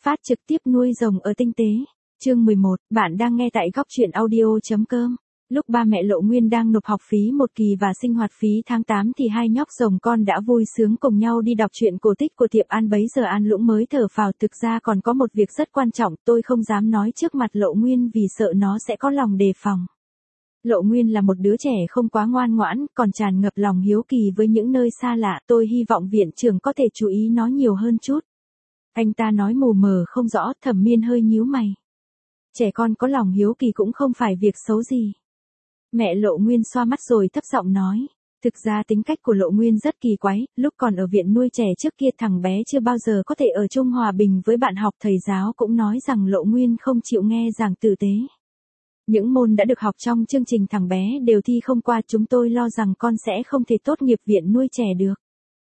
Phát trực tiếp nuôi rồng ở tinh tế. Chương 11, bạn đang nghe tại góc truyện audio.com. Lúc ba mẹ Lộ Nguyên đang nộp học phí một kỳ và sinh hoạt phí tháng 8 thì hai nhóc rồng con đã vui sướng cùng nhau đi đọc truyện cổ tích của Tiệp An. Bấy giờ An Lũng mới thở phào, thực ra còn có một việc rất quan trọng tôi không dám nói trước mặt Lộ Nguyên vì sợ nó sẽ có lòng đề phòng. Lộ Nguyên là một đứa trẻ không quá ngoan ngoãn, còn tràn ngập lòng hiếu kỳ với những nơi xa lạ, tôi hy vọng viện trưởng có thể chú ý nó nhiều hơn chút. Anh ta nói mù mờ không rõ, Thẩm Miên hơi nhíu mày. Trẻ con có lòng hiếu kỳ cũng không phải việc xấu gì. Mẹ Lộ Nguyên xoa mắt rồi thấp giọng nói. Thực ra tính cách của Lộ Nguyên rất kỳ quái, lúc còn ở viện nuôi trẻ trước kia thằng bé chưa bao giờ có thể ở chung hòa bình với bạn học, thầy giáo cũng nói rằng Lộ Nguyên không chịu nghe giảng tử tế. Những môn đã được học trong chương trình thằng bé đều thi không qua, chúng tôi lo rằng con sẽ không thể tốt nghiệp viện nuôi trẻ được.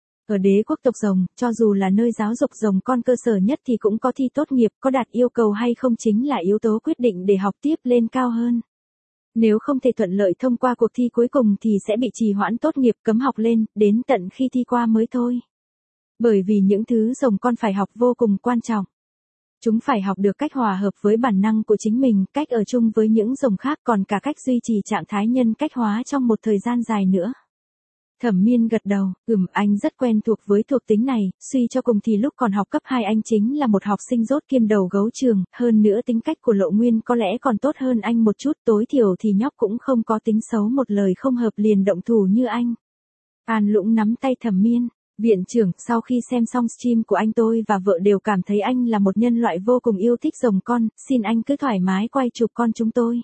Ở đế quốc tộc rồng, cho dù là nơi giáo dục rồng con cơ sở nhất thì cũng có thi tốt nghiệp, có đạt yêu cầu hay không chính là yếu tố quyết định để học tiếp lên cao hơn. Nếu không thể thuận lợi thông qua cuộc thi cuối cùng thì sẽ bị trì hoãn tốt nghiệp, cấm học lên, đến tận khi thi qua mới thôi. Bởi vì những thứ rồng con phải học vô cùng quan trọng. Chúng phải học được cách hòa hợp với bản năng của chính mình, cách ở chung với những rồng khác, còn cả cách duy trì trạng thái nhân cách hóa trong một thời gian dài nữa. Thẩm Miên gật đầu, anh rất quen thuộc với thuộc tính này, suy cho cùng thì lúc còn học cấp 2 anh chính là một học sinh dốt kiêm đầu gấu trường, hơn nữa tính cách của Lộ Nguyên có lẽ còn tốt hơn anh một chút, tối thiểu thì nhóc cũng không có tính xấu, một lời không hợp liền động thủ như anh. An Lũng nắm tay Thẩm Miên. Viện trưởng, sau khi xem xong stream của anh tôi và vợ đều cảm thấy anh là một nhân loại vô cùng yêu thích rồng con, xin anh cứ thoải mái quay chụp con chúng tôi.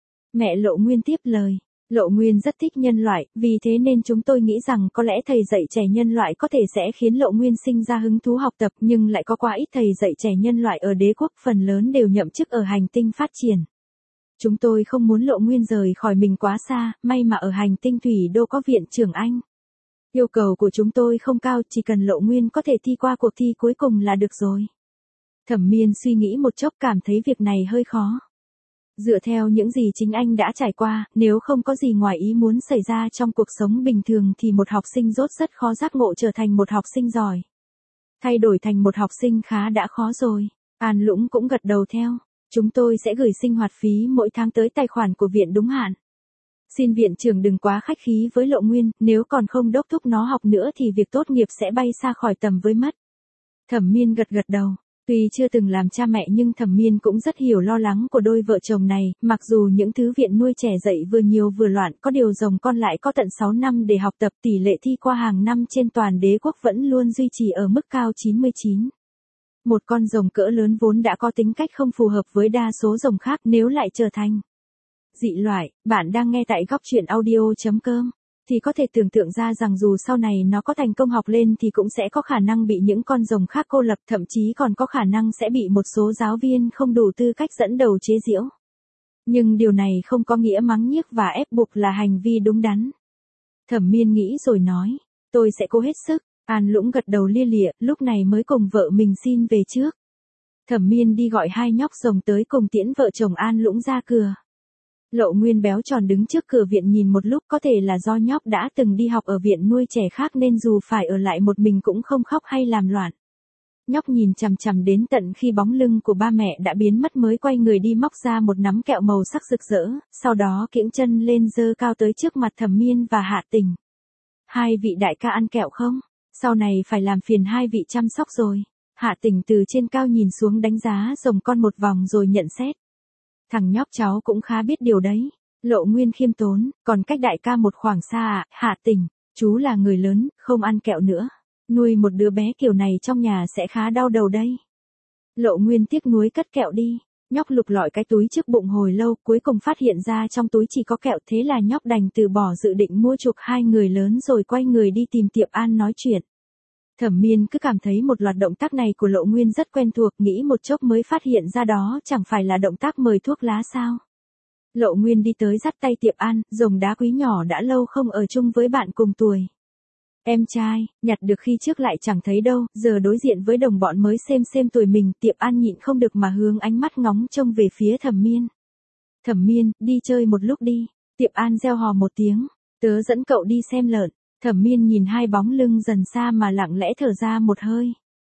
Mẹ Lộ Nguyên tiếp lời. Lộ Nguyên rất thích nhân loại, vì thế nên chúng tôi nghĩ rằng có lẽ thầy dạy trẻ nhân loại có thể sẽ khiến Lộ Nguyên sinh ra hứng thú học tập, nhưng lại có quá ít thầy dạy trẻ nhân loại ở đế quốc, phần lớn đều nhậm chức ở hành tinh phát triển. Chúng tôi không muốn Lộ Nguyên rời khỏi mình quá xa, may mà ở hành tinh Thủy Đô có viện trưởng anh. Yêu cầu của chúng tôi không cao, chỉ cần Lộ Nguyên có thể thi qua cuộc thi cuối cùng là được rồi. Thẩm Miên suy nghĩ một chốc cảm thấy việc này hơi khó. Dựa theo những gì chính anh đã trải qua, nếu không có gì ngoài ý muốn xảy ra trong cuộc sống bình thường thì một học sinh dốt rất khó giác ngộ trở thành một học sinh giỏi. Thay đổi thành một học sinh khá đã khó rồi. An Lũng cũng gật đầu theo. Chúng tôi sẽ gửi sinh hoạt phí mỗi tháng tới tài khoản của viện đúng hạn. Xin viện trưởng đừng quá khách khí với Lộ Nguyên, nếu còn không đốc thúc nó học nữa thì việc tốt nghiệp sẽ bay xa khỏi tầm với mất. Thẩm Miên gật đầu. Tuy chưa từng làm cha mẹ nhưng Thẩm Miên cũng rất hiểu lo lắng của đôi vợ chồng này, mặc dù những thứ viện nuôi trẻ dạy vừa nhiều vừa loạn, có điều rồng con lại có tận 6 năm để học tập, tỷ lệ thi qua hàng năm trên toàn đế quốc vẫn luôn duy trì ở mức cao 99. Một con rồng cỡ lớn vốn đã có tính cách không phù hợp với đa số rồng khác, nếu lại trở thành dị loại, bạn đang nghe tại góc truyện audio.com, thì có thể tưởng tượng ra rằng dù sau này nó có thành công học lên thì cũng sẽ có khả năng bị những con rồng khác cô lập, thậm chí còn có khả năng sẽ bị một số giáo viên không đủ tư cách dẫn đầu chế giễu. Nhưng điều này không có nghĩa mắng nhiếc và ép buộc là hành vi đúng đắn. Thẩm Miên nghĩ rồi nói, tôi sẽ cố hết sức. An Lũng gật đầu lia lịa, lúc này mới cùng vợ mình xin về trước. Thẩm Miên đi gọi hai nhóc rồng tới cùng tiễn vợ chồng An Lũng ra cửa. Lộ Nguyên béo tròn đứng trước cửa viện nhìn một lúc, có thể là do nhóc đã từng đi học ở viện nuôi trẻ khác nên dù phải ở lại một mình cũng không khóc hay làm loạn. Nhóc nhìn chằm chằm đến tận khi bóng lưng của ba mẹ đã biến mất mới quay người đi móc ra một nắm kẹo màu sắc rực rỡ, sau đó kiễng chân lên giơ cao tới trước mặt Thẩm Miên và Hạ Tình. Hai vị đại ca ăn kẹo không? Sau này phải làm phiền hai vị chăm sóc rồi. Hạ Tình từ trên cao nhìn xuống đánh giá rồng con một vòng rồi nhận xét. Thằng nhóc cháu cũng khá biết điều đấy. Lộ Nguyên khiêm tốn, còn cách đại ca một khoảng xa à, Hạ Tình, chú là người lớn, không ăn kẹo nữa. Nuôi một đứa bé kiểu này trong nhà sẽ khá đau đầu đây. Lộ Nguyên tiếc nuối cất kẹo đi. Nhóc lục lọi cái túi trước bụng hồi lâu, cuối cùng phát hiện ra trong túi chỉ có kẹo, thế là nhóc đành từ bỏ dự định mua chuộc hai người lớn rồi quay người đi tìm Tiệp An nói chuyện. Thẩm Miên cứ cảm thấy một loạt động tác này của Lộ Nguyên rất quen thuộc, nghĩ một chốc mới phát hiện ra đó chẳng phải là động tác mời thuốc lá sao. Lộ Nguyên đi tới dắt tay Tiệp An, rồng đá quý nhỏ đã lâu không ở chung với bạn cùng tuổi. Em trai, nhặt được khi trước lại chẳng thấy đâu, giờ đối diện với đồng bọn mới xem tuổi mình, Tiệp An nhịn không được mà hướng ánh mắt ngóng trông về phía Thẩm Miên. Thẩm Miên, đi chơi một lúc đi. Tiệp An reo hò một tiếng, tớ dẫn cậu đi xem lợn. Thẩm Miên nhìn hai bóng lưng dần xa mà lặng lẽ thở ra một hơi.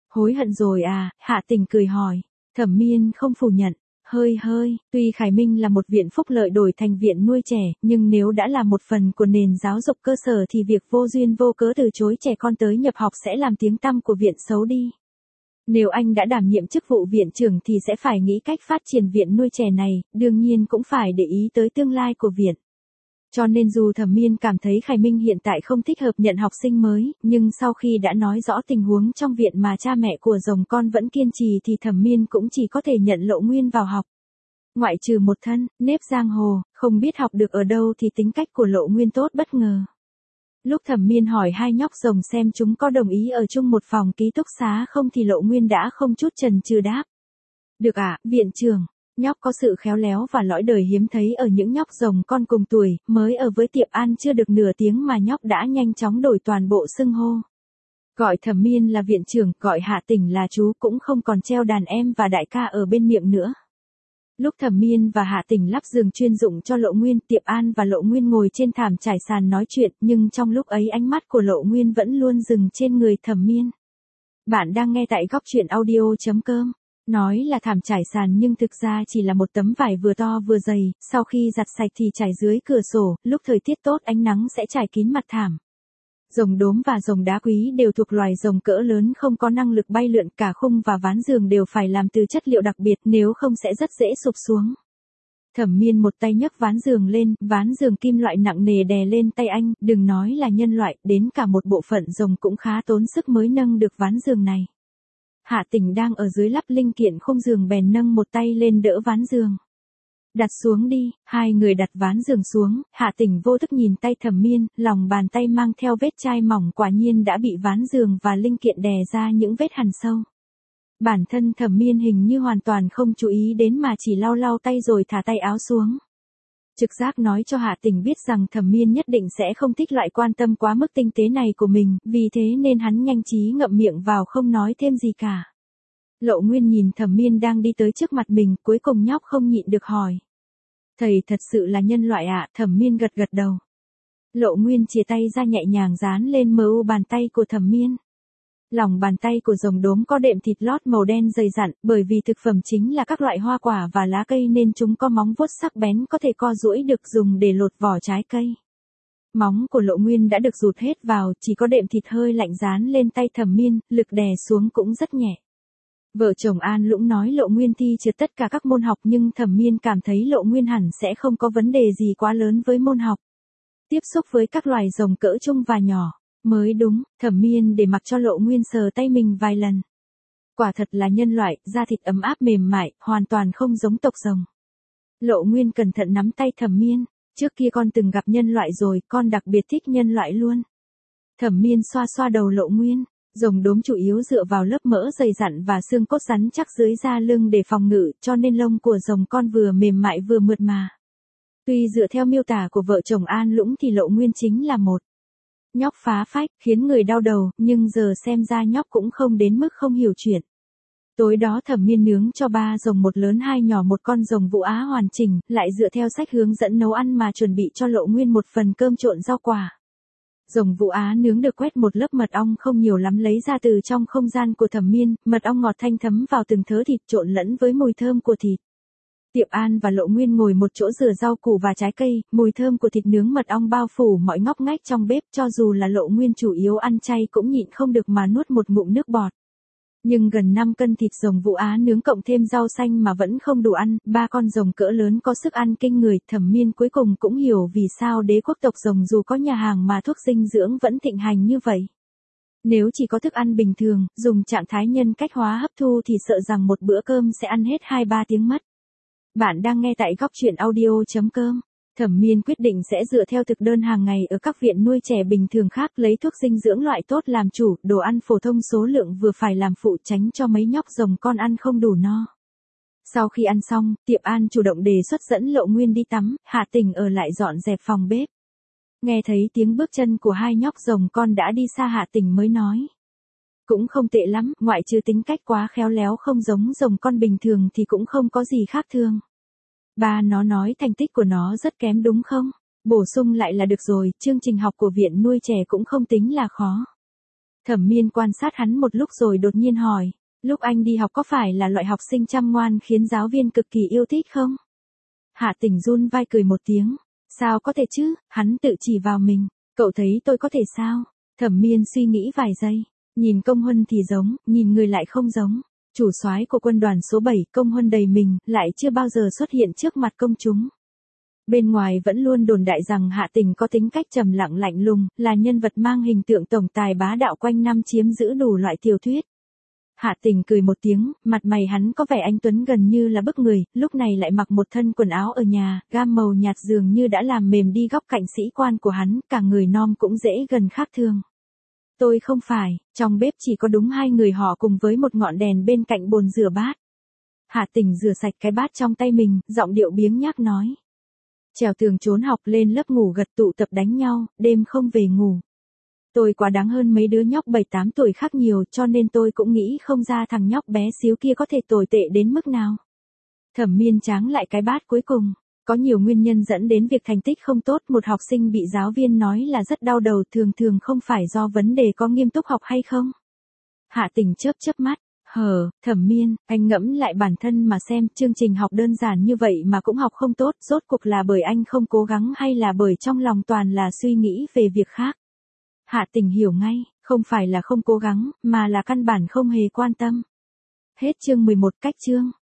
Hối hận rồi à, Hạ Tình cười hỏi. Thẩm Miên không phủ nhận. Hơi, tuy Khải Minh là một viện phúc lợi đổi thành viện nuôi trẻ, nhưng nếu đã là một phần của nền giáo dục cơ sở thì việc vô duyên vô cớ từ chối trẻ con tới nhập học sẽ làm tiếng tăm của viện xấu đi. Nếu anh đã đảm nhiệm chức vụ viện trưởng thì sẽ phải nghĩ cách phát triển viện nuôi trẻ này, đương nhiên cũng phải để ý tới tương lai của viện. Cho nên dù Thẩm Miên cảm thấy Khải Minh hiện tại không thích hợp nhận học sinh mới, nhưng sau khi đã nói rõ tình huống trong viện mà cha mẹ của rồng con vẫn kiên trì thì Thẩm Miên cũng chỉ có thể nhận Lộ Nguyên vào học. Ngoại trừ một thân, nếp giang hồ, không biết học được ở đâu thì tính cách của Lộ Nguyên tốt bất ngờ. Lúc Thẩm Miên hỏi hai nhóc rồng xem chúng có đồng ý ở chung một phòng ký túc xá không thì Lộ Nguyên đã không chút chần chừ đáp. Được ạ, viện trưởng. Nhóc có sự khéo léo và lõi đời hiếm thấy ở những nhóc rồng con cùng tuổi, mới ở với Tiệp An chưa được nửa tiếng mà nhóc đã nhanh chóng đổi toàn bộ xưng hô. Gọi Thẩm Miên là viện trưởng, gọi Hạ Tình là chú cũng không còn treo đàn em và đại ca ở bên miệng nữa. Lúc Thẩm Miên và Hạ Tình lắp giường chuyên dụng cho Lộ Nguyên, Tiệp An và Lộ Nguyên ngồi trên thảm trải sàn nói chuyện, nhưng trong lúc ấy ánh mắt của Lộ Nguyên vẫn luôn dừng trên người Thẩm Miên. Bạn đang nghe tại góc truyện audio.com. Nói là thảm trải sàn nhưng thực ra chỉ là một tấm vải vừa to vừa dày, sau khi giặt sạch thì trải dưới cửa sổ, lúc thời tiết tốt ánh nắng sẽ trải kín mặt thảm. Rồng đốm và rồng đá quý đều thuộc loài rồng cỡ lớn không có năng lực bay lượn, cả khung và ván giường đều phải làm từ chất liệu đặc biệt nếu không sẽ rất dễ sụp xuống. Thẩm Miên một tay nhấc ván giường lên, ván giường kim loại nặng nề đè lên tay anh, đừng nói là nhân loại, đến cả một bộ phận rồng cũng khá tốn sức mới nâng được ván giường này. Hạ Tình đang ở dưới lắp linh kiện khung giường bèn nâng một tay lên đỡ ván giường. Đặt xuống đi, hai người đặt ván giường xuống, Hạ Tình vô thức nhìn tay Thẩm Miên, lòng bàn tay mang theo vết chai mỏng quả nhiên đã bị ván giường và linh kiện đè ra những vết hằn sâu. Bản thân Thẩm Miên hình như hoàn toàn không chú ý đến mà chỉ lau lau tay rồi thả tay áo xuống. Trực giác nói cho Hạ Tình biết rằng Thẩm Miên nhất định sẽ không thích loại quan tâm quá mức tinh tế này của mình, vì thế nên hắn nhanh trí ngậm miệng vào không nói thêm gì cả. Lộ Nguyên nhìn Thẩm Miên đang đi tới trước mặt mình, cuối cùng nhóc không nhịn được hỏi. Thầy thật sự là nhân loại ạ, Thẩm Miên gật gật đầu. Lộ Nguyên chìa tay ra nhẹ nhàng dán lên mờ u bàn tay của Thẩm Miên. Lòng bàn tay của rồng đốm có đệm thịt lót màu đen dày dặn, bởi vì thực phẩm chính là các loại hoa quả và lá cây nên chúng có móng vuốt sắc bén có thể co duỗi được dùng để lột vỏ trái cây. Móng của Lộ Nguyên đã được rụt hết vào, chỉ có đệm thịt hơi lạnh dán lên tay Thẩm Miên, lực đè xuống cũng rất nhẹ. Vợ chồng An Lũng nói Lộ Nguyên thi trượt tất cả các môn học nhưng Thẩm Miên cảm thấy Lộ Nguyên hẳn sẽ không có vấn đề gì quá lớn với môn học. Tiếp xúc với các loài rồng cỡ trung và nhỏ. Mới đúng, Thẩm Miên để mặc cho Lộ Nguyên sờ tay mình vài lần. Quả thật là nhân loại, da thịt ấm áp mềm mại, hoàn toàn không giống tộc rồng. Lộ Nguyên cẩn thận nắm tay Thẩm Miên, trước kia con từng gặp nhân loại rồi, con đặc biệt thích nhân loại luôn. Thẩm Miên xoa xoa đầu Lộ Nguyên, rồng đốm chủ yếu dựa vào lớp mỡ dày dặn và xương cốt rắn chắc dưới da lưng để phòng ngự, cho nên lông của rồng con vừa mềm mại vừa mượt mà. Tuy dựa theo miêu tả của vợ chồng An Lũng thì Lộ Nguyên chính là một nhóc phá phách, khiến người đau đầu, nhưng giờ xem ra nhóc cũng không đến mức không hiểu chuyện. Tối đó Thẩm Miên nướng cho 3 rồng một lớn 2 nhỏ một con rồng Vũ Á hoàn chỉnh, lại dựa theo sách hướng dẫn nấu ăn mà chuẩn bị cho Lộ Nguyên một phần cơm trộn rau quả. Rồng Vũ Á nướng được quét một lớp mật ong không nhiều lắm lấy ra từ trong không gian của Thẩm Miên, mật ong ngọt thanh thấm vào từng thớ thịt trộn lẫn với mùi thơm của thịt. Tiệp An và Lộ Nguyên ngồi một chỗ rửa rau củ và trái cây, mùi thơm của thịt nướng mật ong bao phủ mọi ngóc ngách trong bếp, cho dù là Lộ Nguyên chủ yếu ăn chay cũng nhịn không được mà nuốt một ngụm nước bọt. Nhưng gần 5 cân thịt rồng Vũ Á nướng cộng thêm rau xanh mà vẫn không đủ ăn, 3 con rồng cỡ lớn có sức ăn kinh người, Thẩm Miên cuối cùng cũng hiểu vì sao đế quốc tộc rồng dù có nhà hàng mà thuốc dinh dưỡng vẫn thịnh hành như vậy. Nếu chỉ có thức ăn bình thường, dùng trạng thái nhân cách hóa hấp thu thì sợ rằng một bữa cơm sẽ ăn hết 2-3 tiếng mất. Bạn đang nghe tại góc truyện audio.com. Thẩm Miên quyết định sẽ dựa theo thực đơn hàng ngày ở các viện nuôi trẻ bình thường khác, lấy thuốc dinh dưỡng loại tốt làm chủ, đồ ăn phổ thông số lượng vừa phải làm phụ, tránh cho mấy nhóc rồng con ăn không đủ no. Sau khi ăn xong, Tiệp An chủ động đề xuất dẫn Lộ Nguyên đi tắm, Hạ Tình ở lại dọn dẹp phòng bếp. Nghe thấy tiếng bước chân của hai nhóc rồng con đã đi xa, Hạ Tình mới nói. Cũng không tệ lắm, ngoại trừ tính cách quá khéo léo không giống rồng con bình thường thì cũng không có gì khác thường. Ba nó nói thành tích của nó rất kém đúng không? Bổ sung lại là được rồi, chương trình học của viện nuôi trẻ cũng không tính là khó. Thẩm Miên quan sát hắn một lúc rồi đột nhiên hỏi, lúc anh đi học có phải là loại học sinh chăm ngoan khiến giáo viên cực kỳ yêu thích không? Hạ Tình run vai cười một tiếng, sao có thể chứ, hắn tự chỉ vào mình, cậu thấy tôi có thể sao? Thẩm Miên suy nghĩ vài giây, nhìn Công Huân thì giống, nhìn người lại không giống. Chủ soái của quân đoàn số 7, Công Huân đầy mình, lại chưa bao giờ xuất hiện trước mặt công chúng. Bên ngoài vẫn luôn đồn đại rằng Hạ Tình có tính cách trầm lặng lạnh lùng, là nhân vật mang hình tượng tổng tài bá đạo quanh năm chiếm giữ đủ loại tiểu thuyết. Hạ Tình cười một tiếng, mặt mày hắn có vẻ anh tuấn gần như là bức người, lúc này lại mặc một thân quần áo ở nhà, gam màu nhạt dường như đã làm mềm đi góc cạnh sĩ quan của hắn, cả người non cũng dễ gần khác thường. Tôi không phải, trong bếp chỉ có đúng hai người họ cùng với một ngọn đèn bên cạnh bồn rửa bát. Hạ Tình rửa sạch cái bát trong tay mình, giọng điệu biếng nhác nói. Trèo tường trốn học lên lớp ngủ gật tụ tập đánh nhau, đêm không về ngủ. Tôi quá đáng hơn mấy đứa nhóc 7-8 tuổi khác nhiều cho nên tôi cũng nghĩ không ra thằng nhóc bé xíu kia có thể tồi tệ đến mức nào. Thẩm Miên tráng lại cái bát cuối cùng. Có nhiều nguyên nhân dẫn đến việc thành tích không tốt, một học sinh bị giáo viên nói là rất đau đầu thường thường không phải do vấn đề có nghiêm túc học hay không. Hạ Tình chớp chớp mắt, Thẩm Miên, anh ngẫm lại bản thân mà xem, chương trình học đơn giản như vậy mà cũng học không tốt, rốt cuộc là bởi anh không cố gắng hay là bởi trong lòng toàn là suy nghĩ về việc khác. Hạ Tình hiểu ngay, không phải là không cố gắng, mà là căn bản không hề quan tâm. Hết chương 11 cách chương.